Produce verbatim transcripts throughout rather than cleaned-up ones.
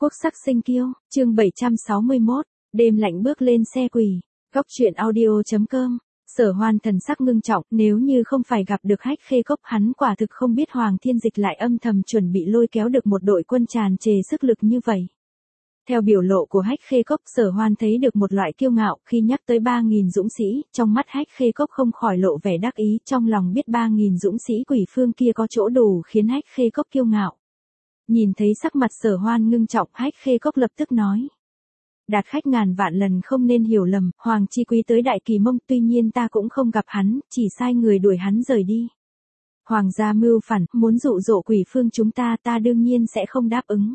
Quốc sắc sinh kiêu, chương bảy trăm sáu mươi mốt, đêm lạnh bước lên xe quỷ. Góc truyện audio chấm com. Sở Hoan thần sắc ngưng trọng, nếu như không phải gặp được Hách Khê Cốc, hắn quả thực không biết Hoàng Thiên Dịch lại âm thầm chuẩn bị lôi kéo được một đội quân tràn trề sức lực như vậy. Theo biểu lộ của Hách Khê Cốc, Sở Hoan thấy được một loại kiêu ngạo, khi nhắc tới ba nghìn dũng sĩ, trong mắt Hách Khê Cốc không khỏi lộ vẻ đắc ý, trong lòng biết ba nghìn dũng sĩ quỷ phương kia có chỗ đủ khiến Hách Khê Cốc kiêu ngạo. Nhìn thấy sắc mặt Sở Hoan ngưng trọng, Hách Khê Cốc lập tức nói: Đạt khách ngàn vạn lần không nên hiểu lầm, Hoàng Chi Quý tới Đại Kỳ Mông, tuy nhiên ta cũng không gặp hắn, chỉ sai người đuổi hắn rời đi. Hoàng gia mưu phản, muốn dụ dỗ quỷ phương chúng ta, ta đương nhiên sẽ không đáp ứng.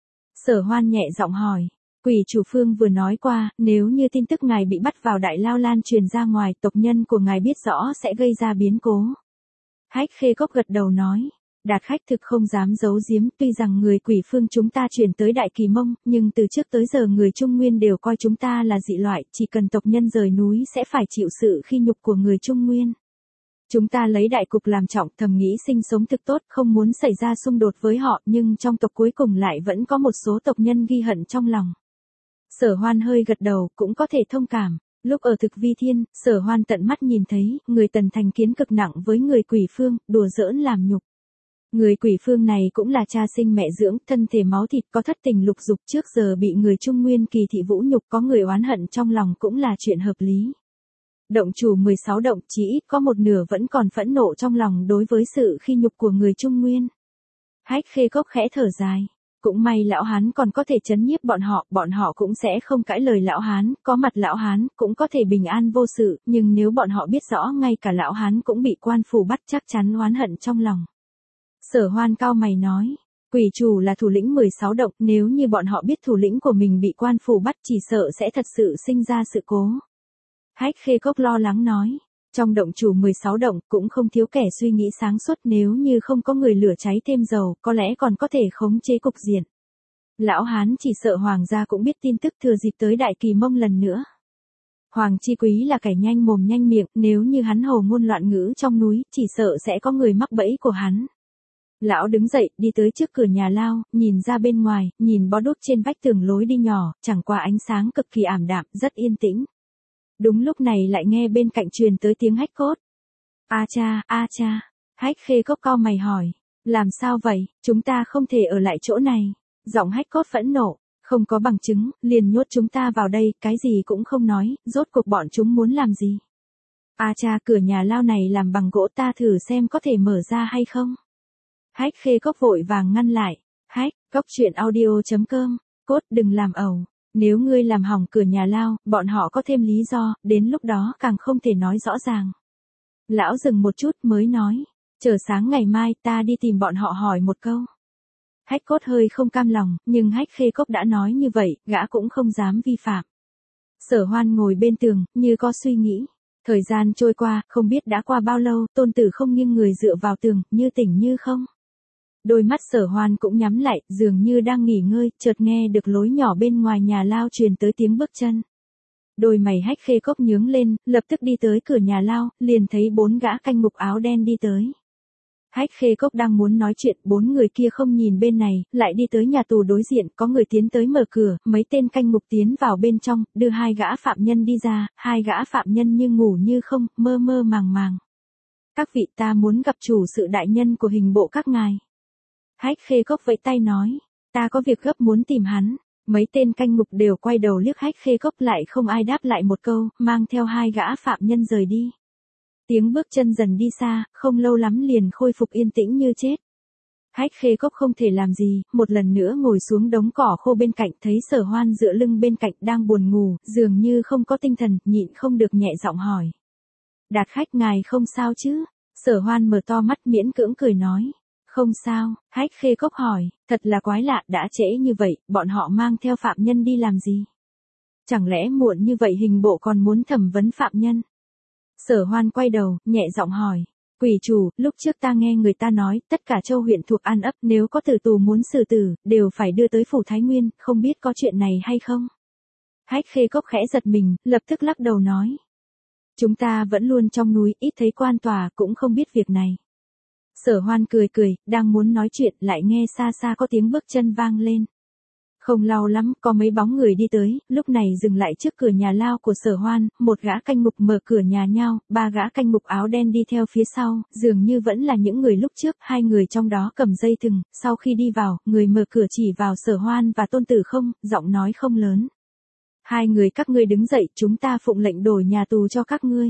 Sở Hoan nhẹ giọng hỏi: Quỷ chủ phương vừa nói qua, nếu như tin tức ngài bị bắt vào Đại Lao Lan truyền ra ngoài, tộc nhân của ngài biết rõ sẽ gây ra biến cố. Hách Khê Cốc gật đầu nói: Đạt khách thực không dám giấu giếm, tuy rằng người quỷ phương chúng ta chuyển tới Đại Kỳ Mông, nhưng từ trước tới giờ người Trung Nguyên đều coi chúng ta là dị loại, chỉ cần tộc nhân rời núi sẽ phải chịu sự khi nhục của người Trung Nguyên. Chúng ta lấy đại cục làm trọng, thầm nghĩ sinh sống thực tốt, không muốn xảy ra xung đột với họ, nhưng trong tộc cuối cùng lại vẫn có một số tộc nhân ghi hận trong lòng. Sở Hoan hơi gật đầu, cũng có thể thông cảm. Lúc ở Thực Vi Thiên, Sở Hoan tận mắt nhìn thấy, người Tần thành kiến cực nặng với người quỷ phương, đùa giỡn làm nhục. Người quỷ phương này cũng là cha sinh mẹ dưỡng, thân thể máu thịt, có thất tình lục dục, trước giờ bị người Trung Nguyên kỳ thị vũ nhục, có người oán hận trong lòng cũng là chuyện hợp lý. Động chủ mười sáu động, chỉ ít có một nửa vẫn còn phẫn nộ trong lòng đối với sự khi nhục của người Trung Nguyên. Hách Khê Cốc khẽ thở dài. Cũng may lão hán còn có thể trấn nhiếp bọn họ, bọn họ cũng sẽ không cãi lời lão hán, có mặt lão hán cũng có thể bình an vô sự, nhưng nếu bọn họ biết rõ ngay cả lão hán cũng bị quan phủ bắt, chắc chắn oán hận trong lòng. Sở Hoan cao mày nói: Quỷ chủ là thủ lĩnh mười sáu động, nếu như bọn họ biết thủ lĩnh của mình bị quan phủ bắt, chỉ sợ sẽ thật sự sinh ra sự cố. Hách Khê Cốc lo lắng nói: Trong động chủ mười sáu động cũng không thiếu kẻ suy nghĩ sáng suốt, nếu như không có người lửa cháy thêm dầu, có lẽ còn có thể khống chế cục diện. Lão hán chỉ sợ hoàng gia cũng biết tin tức, thừa dịp tới Đại Kỳ Mông lần nữa. Hoàng Chi Quý là kẻ nhanh mồm nhanh miệng, nếu như hắn hồ ngôn loạn ngữ trong núi, chỉ sợ sẽ có người mắc bẫy của hắn. Lão đứng dậy, đi tới trước cửa nhà lao, nhìn ra bên ngoài, nhìn bó đuốc trên vách tường lối đi nhỏ, chẳng qua ánh sáng cực kỳ ảm đạm, rất yên tĩnh. Đúng lúc này lại nghe bên cạnh truyền tới tiếng hách cốt. A cha, a cha. Hách Khê Cốc cau mày hỏi: Làm sao vậy, chúng ta không thể ở lại chỗ này. Giọng hách cốt phẫn nộ: Không có bằng chứng, liền nhốt chúng ta vào đây, cái gì cũng không nói, rốt cuộc bọn chúng muốn làm gì. A cha, cửa nhà lao này làm bằng gỗ, ta thử xem có thể mở ra hay không. Hách Khê Cốc vội vàng ngăn lại. Hách, góc truyện audio chấm com, cốt đừng làm ẩu. Nếu ngươi làm hỏng cửa nhà lao, bọn họ có thêm lý do, đến lúc đó càng không thể nói rõ ràng. Lão dừng một chút mới nói: Chờ sáng ngày mai ta đi tìm bọn họ hỏi một câu. Hách cốt hơi không cam lòng, nhưng Hách Khê Cốc đã nói như vậy, gã cũng không dám vi phạm. Sở Hoan ngồi bên tường, như có suy nghĩ. Thời gian trôi qua, không biết đã qua bao lâu, Tôn Tử không nghiêng người dựa vào tường, như tỉnh như không. Đôi mắt Sở Hoan cũng nhắm lại, dường như đang nghỉ ngơi, chợt nghe được lối nhỏ bên ngoài nhà lao truyền tới tiếng bước chân. Đôi mày Hách Khê Cốc nhướng lên, lập tức đi tới cửa nhà lao, liền thấy bốn gã canh ngục áo đen đi tới. Hách Khê Cốc đang muốn nói chuyện, bốn người kia không nhìn bên này, lại đi tới nhà tù đối diện, có người tiến tới mở cửa, mấy tên canh ngục tiến vào bên trong, đưa hai gã phạm nhân đi ra, hai gã phạm nhân như ngủ như không, mơ mơ màng màng. Các vị, ta muốn gặp chủ sự đại nhân của hình bộ các ngài. Hách Khê Cốc vẫy tay nói: Ta có việc gấp muốn tìm hắn. Mấy tên canh ngục đều quay đầu liếc Hách Khê Cốc, lại không ai đáp lại một câu, mang theo hai gã phạm nhân rời đi. Tiếng bước chân dần đi xa, không lâu lắm liền khôi phục yên tĩnh như chết. Hách Khê Cốc không thể làm gì, một lần nữa ngồi xuống đống cỏ khô bên cạnh, thấy Sở Hoan dựa lưng bên cạnh đang buồn ngủ, dường như không có tinh thần, nhịn không được nhẹ giọng hỏi: Đạt khách, ngài không sao chứ? Sở Hoan mở to mắt miễn cưỡng cười nói: Không sao. Hách Khê Cốc hỏi: Thật là quái lạ, đã trễ như vậy, bọn họ mang theo phạm nhân đi làm gì? Chẳng lẽ muộn như vậy hình bộ còn muốn thẩm vấn phạm nhân? Sở Hoan quay đầu, nhẹ giọng hỏi: Quỷ chủ, lúc trước ta nghe người ta nói, tất cả châu huyện thuộc An ấp, nếu có tử tù muốn xử tử, đều phải đưa tới phủ Thái Nguyên, không biết có chuyện này hay không? Hách Khê Cốc khẽ giật mình, lập tức lắc đầu nói: Chúng ta vẫn luôn trong núi, ít thấy quan tòa, cũng không biết việc này. Sở Hoan cười cười, đang muốn nói chuyện, lại nghe xa xa có tiếng bước chân vang lên. Không lâu lắm, có mấy bóng người đi tới, lúc này dừng lại trước cửa nhà lao của Sở Hoan, một gã canh mục mở cửa nhà nhau, ba gã canh mục áo đen đi theo phía sau, dường như vẫn là những người lúc trước, hai người trong đó cầm dây thừng, sau khi đi vào, người mở cửa chỉ vào Sở Hoan và Tôn Tử Không, giọng nói không lớn. Hai người các ngươi đứng dậy, chúng ta phụng lệnh đổi nhà tù cho các ngươi.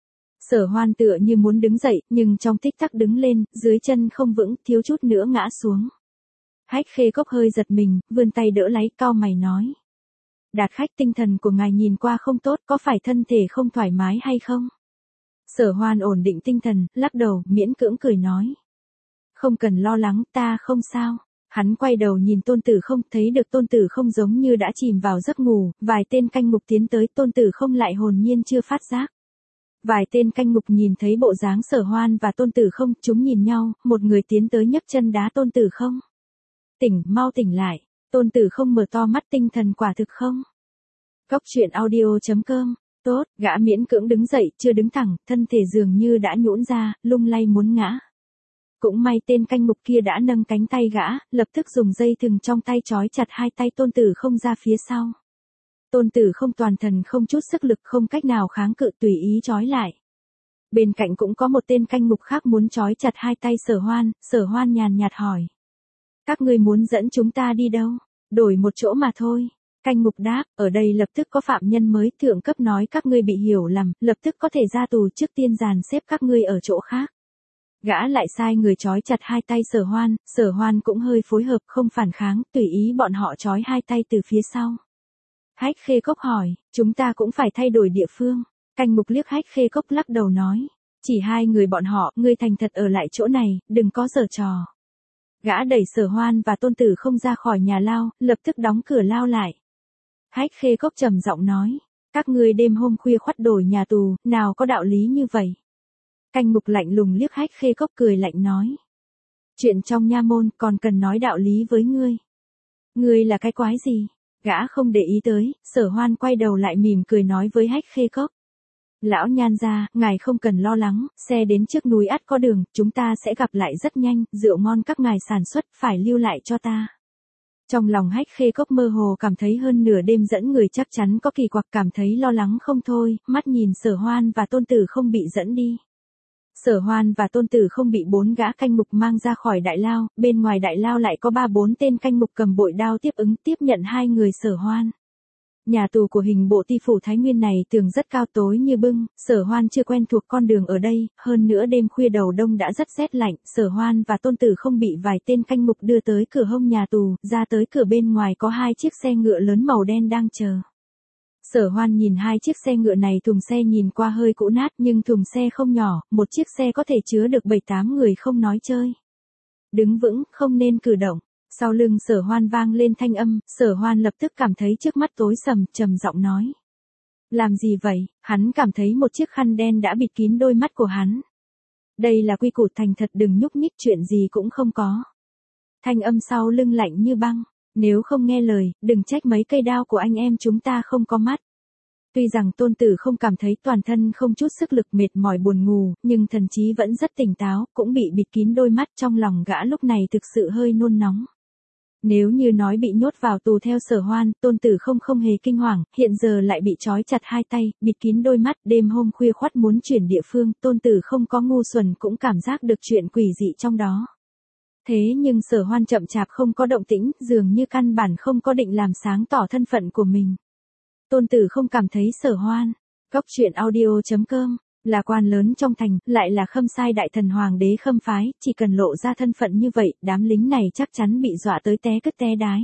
Sở Hoan tựa như muốn đứng dậy, nhưng trong tích tắc đứng lên, dưới chân không vững, thiếu chút nữa ngã xuống. Hách Khê Cốc hơi giật mình, vươn tay đỡ lấy, cau mày nói. Đạt khách, tinh thần của ngài nhìn qua không tốt, có phải thân thể không thoải mái hay không? Sở Hoan ổn định tinh thần, lắc đầu, miễn cưỡng cười nói. Không cần lo lắng, ta không sao. Hắn quay đầu nhìn Tôn Tử Không, thấy được Tôn Tử Không giống như đã chìm vào giấc ngủ, vài tên canh mục tiến tới, Tôn Tử Không lại hồn nhiên chưa phát giác. Vài tên canh mục nhìn thấy bộ dáng Sở Hoan và Tôn Tử Không, chúng nhìn nhau, một người tiến tới nhấc chân đá Tôn Tử Không. Tỉnh, mau tỉnh lại. Tôn Tử Không mở to mắt, tinh thần quả thực không. Cốc truyện audio chấm com. Tốt, gã miễn cưỡng đứng dậy, chưa đứng thẳng, thân thể dường như đã nhũn ra, lung lay muốn ngã. Cũng may tên canh mục kia đã nâng cánh tay gã, lập tức dùng dây thừng trong tay trói chặt hai tay Tôn Tử Không ra phía sau. Tôn Tử Không toàn thân không chút sức lực, không cách nào kháng cự, tùy ý trói lại. Bên cạnh cũng có một tên canh mục khác muốn trói chặt hai tay Sở Hoan, Sở Hoan nhàn nhạt hỏi. Các ngươi muốn dẫn chúng ta đi đâu? Đổi một chỗ mà thôi. Canh mục đáp, ở đây lập tức có phạm nhân mới, thượng cấp nói các ngươi bị hiểu lầm, lập tức có thể ra tù, trước tiên dàn xếp các ngươi ở chỗ khác. Gã lại sai người trói chặt hai tay Sở Hoan, Sở Hoan cũng hơi phối hợp, không phản kháng, tùy ý bọn họ trói hai tay từ phía sau. Hách Khê Cốc hỏi, chúng ta cũng phải thay đổi địa phương. Canh mục liếc Hách Khê Cốc lắc đầu nói, chỉ hai người bọn họ, ngươi thành thật ở lại chỗ này, đừng có giở trò. Gã đẩy Sở Hoan và Tôn Tử Không ra khỏi nhà lao, lập tức đóng cửa lao lại. Hách Khê Cốc trầm giọng nói, các ngươi đêm hôm khuya khoắt đổi nhà tù, nào có đạo lý như vậy. Canh mục lạnh lùng liếc Hách Khê Cốc cười lạnh nói. Chuyện trong nha môn còn cần nói đạo lý với ngươi. Ngươi là cái quái gì? Gã không để ý tới, Sở Hoan quay đầu lại mỉm cười nói với Hách Khê Cốc. Lão Nhan gia, ngài không cần lo lắng, xe đến trước núi ắt có đường, chúng ta sẽ gặp lại rất nhanh, rượu ngon các ngài sản xuất phải lưu lại cho ta. Trong lòng Hách Khê Cốc mơ hồ cảm thấy hơn nửa đêm dẫn người chắc chắn có kỳ quặc, cảm thấy lo lắng không thôi, mắt nhìn Sở Hoan và Tôn Tử Không bị dẫn đi. Sở Hoan và Tôn Tử Không bị bốn gã canh mục mang ra khỏi đại lao, bên ngoài đại lao lại có ba bốn tên canh mục cầm bội đao tiếp ứng tiếp nhận hai người Sở Hoan. Nhà tù của hình bộ ty phủ Thái Nguyên này tường rất cao, tối như bưng, Sở Hoan chưa quen thuộc con đường ở đây, hơn nữa đêm khuya đầu đông đã rất rét lạnh, Sở Hoan và Tôn Tử Không bị vài tên canh mục đưa tới cửa hông nhà tù, ra tới cửa bên ngoài có hai chiếc xe ngựa lớn màu đen đang chờ. Sở Hoan nhìn hai chiếc xe ngựa này, thùng xe nhìn qua hơi cũ nát nhưng thùng xe không nhỏ, một chiếc xe có thể chứa được bảy tám người không nói chơi. Đứng vững, không nên cử động. Sau lưng Sở Hoan vang lên thanh âm, Sở Hoan lập tức cảm thấy trước mắt tối sầm, trầm giọng nói. Làm gì vậy? Hắn cảm thấy một chiếc khăn đen đã bịt kín đôi mắt của hắn. Đây là quy củ, thành thật đừng nhúc nhích, chuyện gì cũng không có. Thanh âm sau lưng lạnh như băng. Nếu không nghe lời, đừng trách mấy cây đao của anh em chúng ta không có mắt. Tuy rằng Tôn Tử Không cảm thấy toàn thân không chút sức lực, mệt mỏi buồn ngủ, nhưng thần trí vẫn rất tỉnh táo, cũng bị bịt kín đôi mắt, trong lòng gã lúc này thực sự hơi nôn nóng. Nếu như nói bị nhốt vào tù theo Sở Hoan, Tôn Tử Không không hề kinh hoàng, hiện giờ lại bị trói chặt hai tay, bịt kín đôi mắt, đêm hôm khuya khoắt muốn chuyển địa phương, Tôn Tử Không có ngu xuẩn cũng cảm giác được chuyện quỷ dị trong đó. Thế nhưng Sở Hoan chậm chạp không có động tĩnh, dường như căn bản không có định làm sáng tỏ thân phận của mình. Tôn Tử Không cảm thấy Sở Hoan, cốc truyện audio chấm com, là quan lớn trong thành, lại là Khâm Sai đại thần hoàng đế Khâm phái, chỉ cần lộ ra thân phận như vậy, đám lính này chắc chắn bị dọa tới té cứt té đái.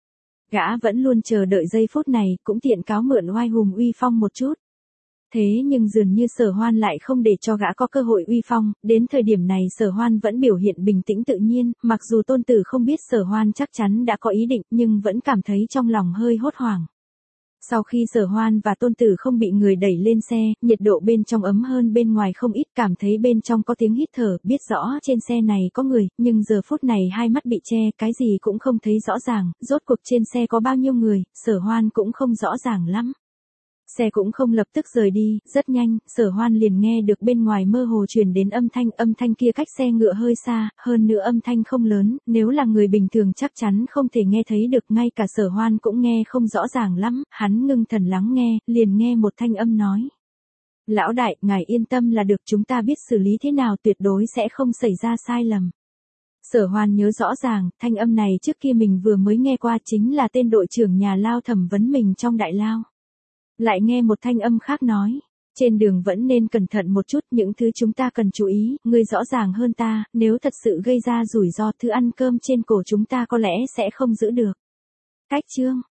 Gã vẫn luôn chờ đợi giây phút này, cũng tiện cáo mượn oai hùng uy phong một chút. Thế nhưng dường như Sở Hoan lại không để cho gã có cơ hội uy phong, đến thời điểm này Sở Hoan vẫn biểu hiện bình tĩnh tự nhiên, mặc dù Tôn Tử không biết Sở Hoan chắc chắn đã có ý định, nhưng vẫn cảm thấy trong lòng hơi hốt hoảng. Sau khi Sở Hoan và Tôn Tử không bị người đẩy lên xe, nhiệt độ bên trong ấm hơn bên ngoài không ít, cảm thấy bên trong có tiếng hít thở, biết rõ trên xe này có người, nhưng giờ phút này hai mắt bị che, cái gì cũng không thấy rõ ràng, rốt cuộc trên xe có bao nhiêu người, Sở Hoan cũng không rõ ràng lắm. Xe cũng không lập tức rời đi, rất nhanh, Sở Hoan liền nghe được bên ngoài mơ hồ truyền đến âm thanh, âm thanh kia cách xe ngựa hơi xa, hơn nữa âm thanh không lớn, nếu là người bình thường chắc chắn không thể nghe thấy được, ngay cả Sở Hoan cũng nghe không rõ ràng lắm, hắn ngưng thần lắng nghe, liền nghe một thanh âm nói. Lão đại, ngài yên tâm là được, chúng ta biết xử lý thế nào, tuyệt đối sẽ không xảy ra sai lầm. Sở Hoan nhớ rõ ràng, thanh âm này trước kia mình vừa mới nghe qua, chính là tên đội trưởng nhà lao thẩm vấn mình trong đại lao. Lại nghe một thanh âm khác nói, trên đường vẫn nên cẩn thận một chút, những thứ chúng ta cần chú ý, ngươi rõ ràng hơn ta, nếu thật sự gây ra rủi ro, thứ ăn cơm trên cổ chúng ta có lẽ sẽ không giữ được. Cách chương